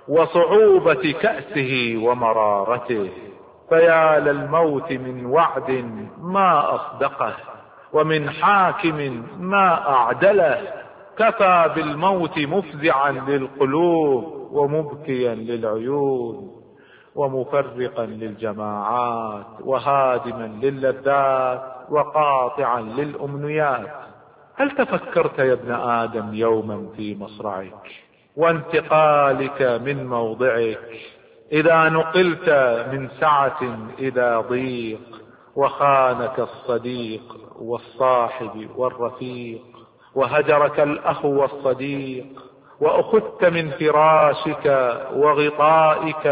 وصعوبة كأسه ومرارته. فيا للموت من وعد ما أصدقه، ومن حاكم ما أعدله. كفى بالموت مفزعا للقلوب، ومبكيا للعيون، ومفرقا للجماعات، وهادما للذات، وقاطعا للأمنيات. هل تفكرت يا ابن آدم يوما في مصرعك وانتقالك من موضعك، إذا نقلت من سعة إلى ضيق، وخانك الصديق والصاحب والرفيق، وهجرك الأخ والصديق، وأخذت من فراشك وغطائك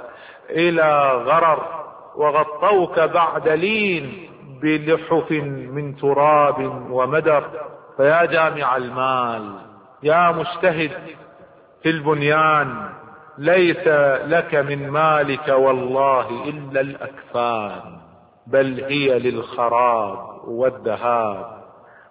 إلى غرر، وغطوك بعد لين بلحف من تراب ومدر. فيا جامع المال، يا مجتهد في البنيان، ليس لك من مالك والله إلا الأكفان، بل هي للخراب والذهاب،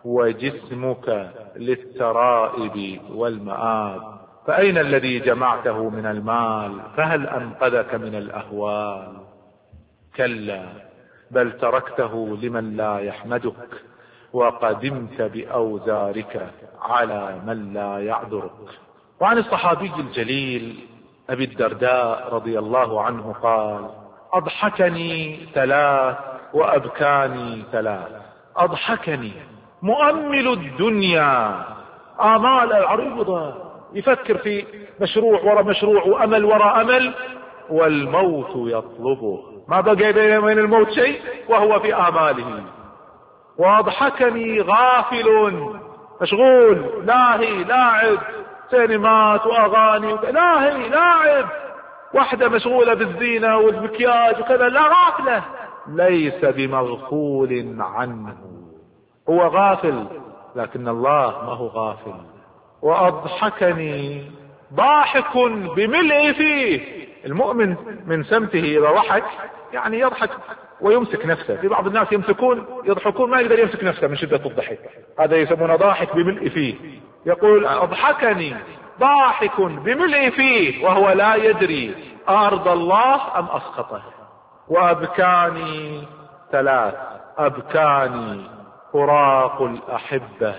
وجسمك للترائب والمآب. فأين الذي جمعته من المال؟ فهل أنقذك من الأهوال؟ كلا، بل تركته لمن لا يحمدك، وقدمت بأوزارك على من لا يعذرك. وعن الصحابي الجليل أبي الدرداء رضي الله عنه قال: أضحكني ثلاث وأبكاني ثلاث. أضحكني مؤمل الدنيا، آمال العريضة، يفكر في مشروع وراء مشروع وأمل وراء أمل، والموت يطلبه، ما بقي بين من الموت شيء وهو في آماله. وأضحكني غافل، مشغول، لاهي، لاعب، سينمات وأغاني، لاهي، لاعب، واحدة مشغولة بالزينة والمكياج وكذا، لا، غافلة، ليس بمغفول عنه، هو غافل لكن الله ما هو غافل. وأضحكني ضاحك بملء فيه. المؤمن من سمته إذا ضحك يعني يضحك ويمسك نفسه. في بعض الناس يمسكون يضحكون ما يقدر يمسك نفسه من شدة الضحك، هذا يسمونه ضاحك بملء فيه. يقول: أضحكني ضاحك بملء فيه وهو لا يدري أرضى الله أم أسخطه. وأبكاني ثلاث: أبكاني فراق الأحبة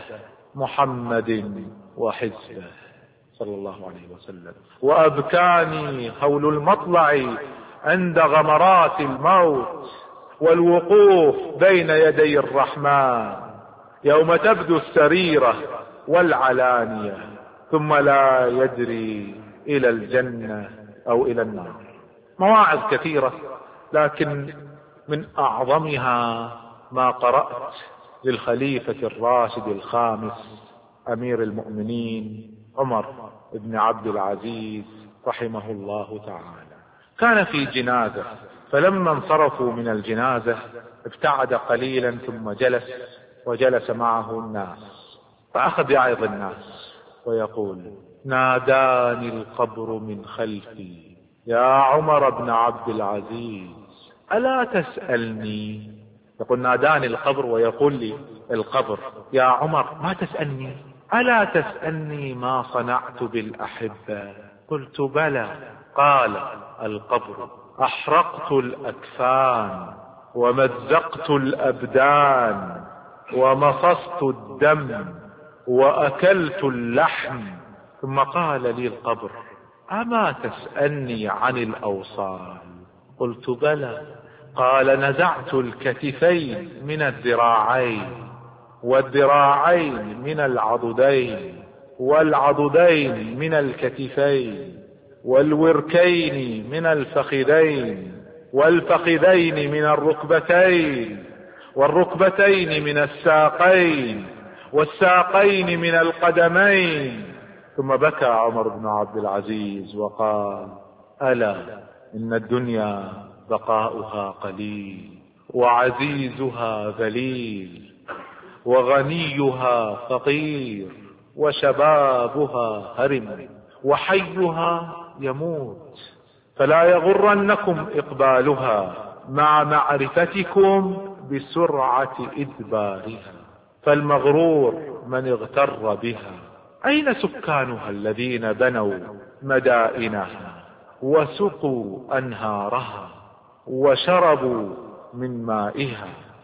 محمد وحزبه صلى الله عليه وسلم. وأبكاني هول المطلع عند غمرات الموت، والوقوف بين يدي الرحمن يوم تبدو السريرة والعلانية، ثم لا يدري إلى الجنة أو إلى النار. مواعظ كثيرة، لكن من أعظمها ما قرأت للخليفة الراشد الخامس أمير المؤمنين عمر بن عبد العزيز رحمه الله تعالى. كان في جنازة، فلما انصرفوا من الجنازة ابتعد قليلا ثم جلس، وجلس معه الناس، فأخذ يعظ الناس ويقول: ناداني القبر من خلفي يا عمر بن عبد العزيز ألا تسألني؟ يقول: ناداني القبر ويقول لي القبر: يا عمر ما تسألني؟ ألا تسألني ما صنعت بالأحبة؟ قلت: بلى. قال القبر: أحرقت الأكفان، ومزقت الأبدان، ومصصت الدم، وأكلت اللحم. ثم قال لي القبر: أما تسألني عن الأوصال؟ قلت: بلى. قال: نزعت الكتفين من الذراعين، والذراعين من العضدين، والعضدين من الكتفين، والوركين من الفخذين، والفخذين من الركبتين، والركبتين من الساقين، والساقين من القدمين. ثم بكى عمر بن عبد العزيز وقال: ألا إن الدنيا بقاؤها قليل، وعزيزها ذليل، وغنيها فقير، وشبابها هرم، وحيها يموت، فلا يغرنكم إقبالها مع معرفتكم بسرعة إدبارها، فالمغرور من اغتر بها. أين سكانها الذين بنوا مدائنها وسقوا أنهارها وشربوا من مائها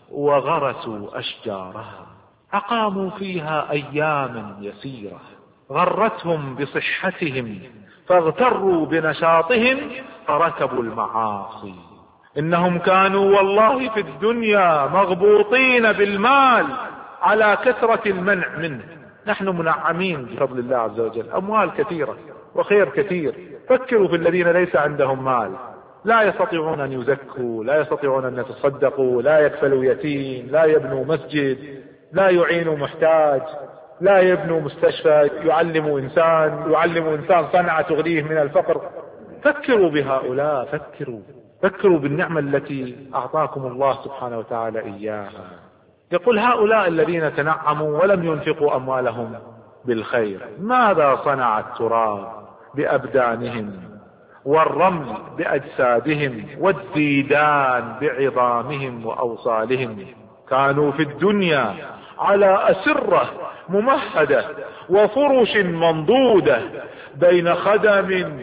وغرسوا أشجارها، أقاموا فيها أياما يسيرة، غرتهم بصحتهم فاغتروا بنشاطهم فركبوا المعاصي. إنهم كانوا والله في الدنيا مغبوطين بالمال على كثرة المنع منه. نحن منعمين بفضل الله عز وجل، أموال كثيرة وخير كثير. فكروا في الذين ليس عندهم مال، لا يستطيعون أن يزكوا، لا يستطيعون أن يتصدقوا، لا يكفلوا يتيم، لا يبنوا مسجد، لا يعينوا محتاج، لا يبنوا مستشفى، يعلموا إنسان يعلموا إنسان صنعة تغنيه من الفقر. فكروا بهؤلاء، فكروا فكروا بالنعمة التي أعطاكم الله سبحانه وتعالى إياها. يقول هؤلاء الذين تنعموا ولم ينفقوا أموالهم بالخير، ماذا صنع التراب بأبدانهم والرمل بأجسادهم والديدان بعظامهم وأوصالهم؟ كانوا في الدنيا على أسرة ممهدة وفرش منضودة بين خدم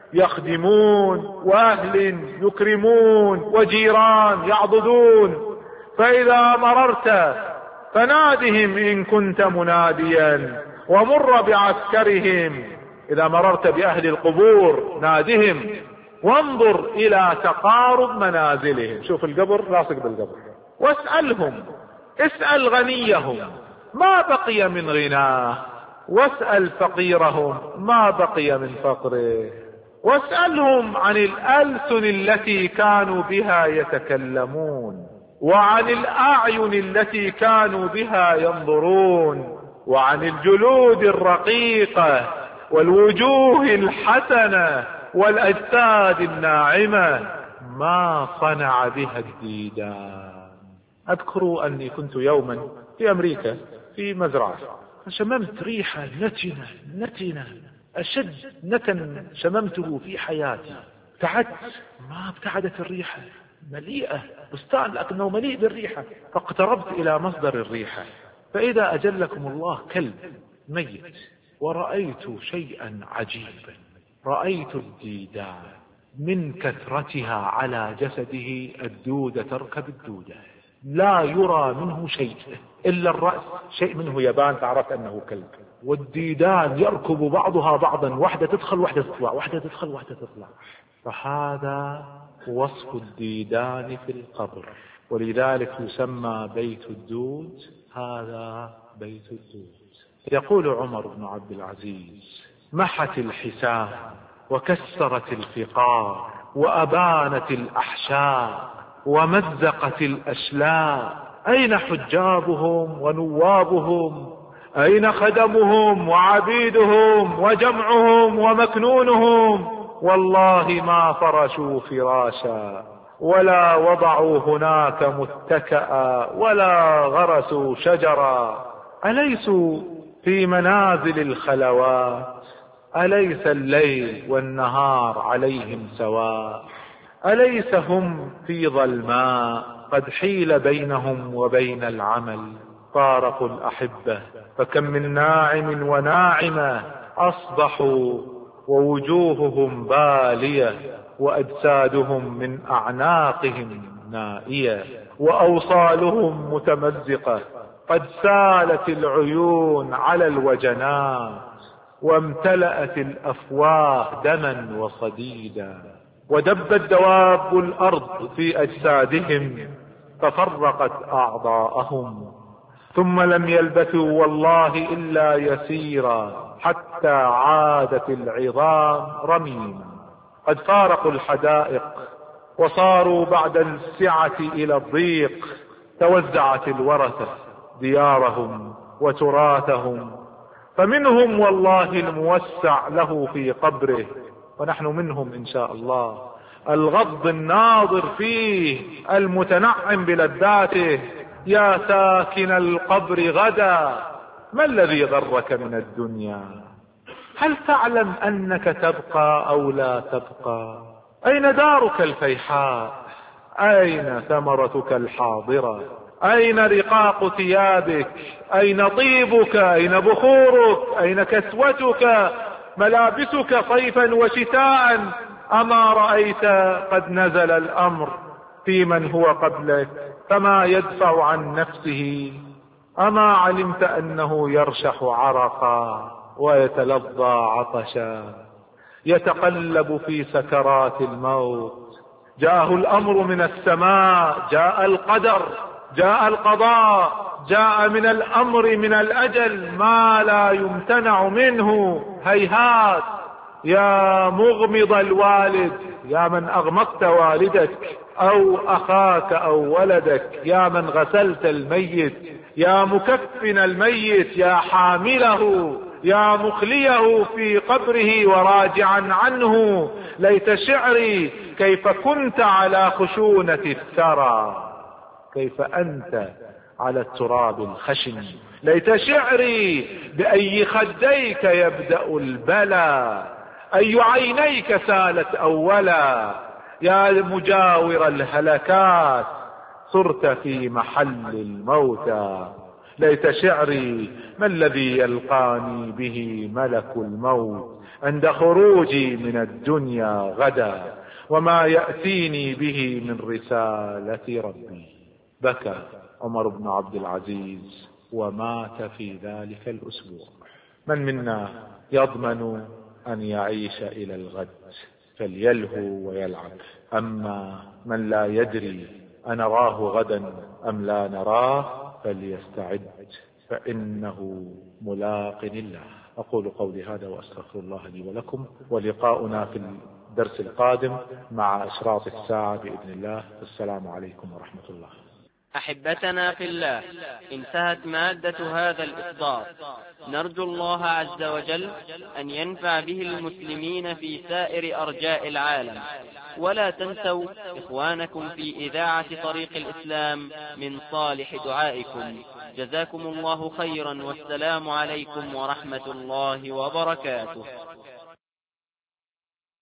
يخدمون وأهل يكرمون وجيران يعضدون. فإذا مررت فنادهم إن كنت مناديا ومر بعسكرهم. إذا مررت بأهل القبور نادهم وانظر إلى تقارب منازلهم. شوف القبر لاصق بالقبر واسألهم، اسأل غنيهم ما بقي من غناه، واسأل فقيرهم ما بقي من فقره، واسألهم عن الألسن التي كانوا بها يتكلمون، وعن الأعين التي كانوا بها ينظرون، وعن الجلود الرقيقة والوجوه الحسنة والأجساد الناعمة ما صنع بها الديدان. أذكر أني كنت يوما في أمريكا في مزرعة، فشممت ريحة نتنة نتنة أشد نتن شممته في حياتي. ابتعدت، ما ابتعدت الريحة، مليئة بستان لكنه مليء بالريحة. فاقتربت إلى مصدر الريحة فإذا أجلكم الله كلب ميت، ورأيت شيئا عجيبا. رأيت الديدان من كثرتها على جسده، الدودة تركب الدودة، لا يرى منه شيء إلا الرأس، شيء منه يبان تعرف أنه كلب. والديدان يركب بعضها بعضا، واحدة تدخل واحدة تطلع، واحدة تدخل واحدة تطلع. فهذا وصف الديدان في القبر، ولذلك يسمى بيت الدود. هذا بيت الدود. يقول عمر بن عبد العزيز: محت الحسان وكسرت الفقار وأبانت الأحشاء ومزقت الأشلاء. أين حجابهم ونوابهم؟ أين خدمهم وعبيدهم وجمعهم ومكنونهم؟ والله ما فرشوا فراشا ولا وضعوا هناك متكئا ولا غرسوا شجرا. أليسوا في منازل الخلوات؟ أليس الليل والنهار عليهم سواء؟ أليس هم في ظلماء قد حيل بينهم وبين العمل؟ فارقوا الأحبة فكم من ناعم وناعمة أصبحوا ووجوههم بالية وأجسادهم من أعناقهم نائية وأوصالهم متمزقة. قد سالت العيون على الوجنات وامتلأت الأفواه دما وصديدا، ودبت دواب الأرض في أجسادهم تفرقت أعضاءهم، ثم لم يلبثوا والله إلا يسيرا حتى عادت العظام رميما. قد فارقوا الحدائق وصاروا بعد السعة إلى الضيق. توزعت الورثة ديارهم وتراثهم، فمنهم والله الموسع له في قبره، ونحن منهم إن شاء الله، الغض الناظر فيه المتنعم بلذاته. يا ساكن القبر غدا، ما الذي غرك من الدنيا؟ هل تعلم أنك تبقى أو لا تبقى؟ أين دارك الفيحاء؟ أين ثمرتك الحاضرة؟ أين رقاق ثيابك؟ أين طيبك؟ أين بخورك؟ أين كسوتك؟ ملابسك صيفا وشتاء؟ أما رأيت قد نزل الأمر في من هو قبلك فما يدفع عن نفسه؟ أما علمت أنه يرشح عرقا ويتلظى عطشا، يتقلب في سكرات الموت، جاءه الأمر من السماء، جاء القدر، جاء القضاء، جاء من الأمر من الأجل ما لا يمتنع منه. هيهات يا مغمض الوالد، يا من أغمضت والدك أو أخاك أو ولدك، يا من غسلت الميت، يا مكفن الميت، يا حامله، يا مخليه في قبره وراجعا عنه. ليت شعري كيف كنت على خشونة الثرى، كيف أنت على التراب الخشن. ليت شعري بأي خديك يبدأ البلاء، أي عينيك سالت أولا. يا مجاور الهلكات صرت في محل الموتى. ليت شعري ما الذي يلقاني به ملك الموت عند خروجي من الدنيا غدا، وما يأتيني به من رسالة ربي. بكى عمر بن عبد العزيز ومات في ذلك الأسبوع. من منا يضمن أن يعيش إلى الغد فليلهو ويلعب؟ أما من لا يدري أنراه غدا أم لا نراه فليستعد، فإنه ملاق الله. أقول قولي هذا وأستغفر الله لي ولكم، ولقاؤنا في الدرس القادم مع أشراط الساعة بإذن الله. السلام عليكم ورحمة الله. أحبتنا في الله، انتهت مادة هذا الإصدار. نرجو الله عز وجل أن ينفع به المسلمين في سائر أرجاء العالم. ولا تنسوا إخوانكم في إذاعة طريق الإسلام من صالح دعائكم. جزاكم الله خيرا، والسلام عليكم ورحمة الله وبركاته.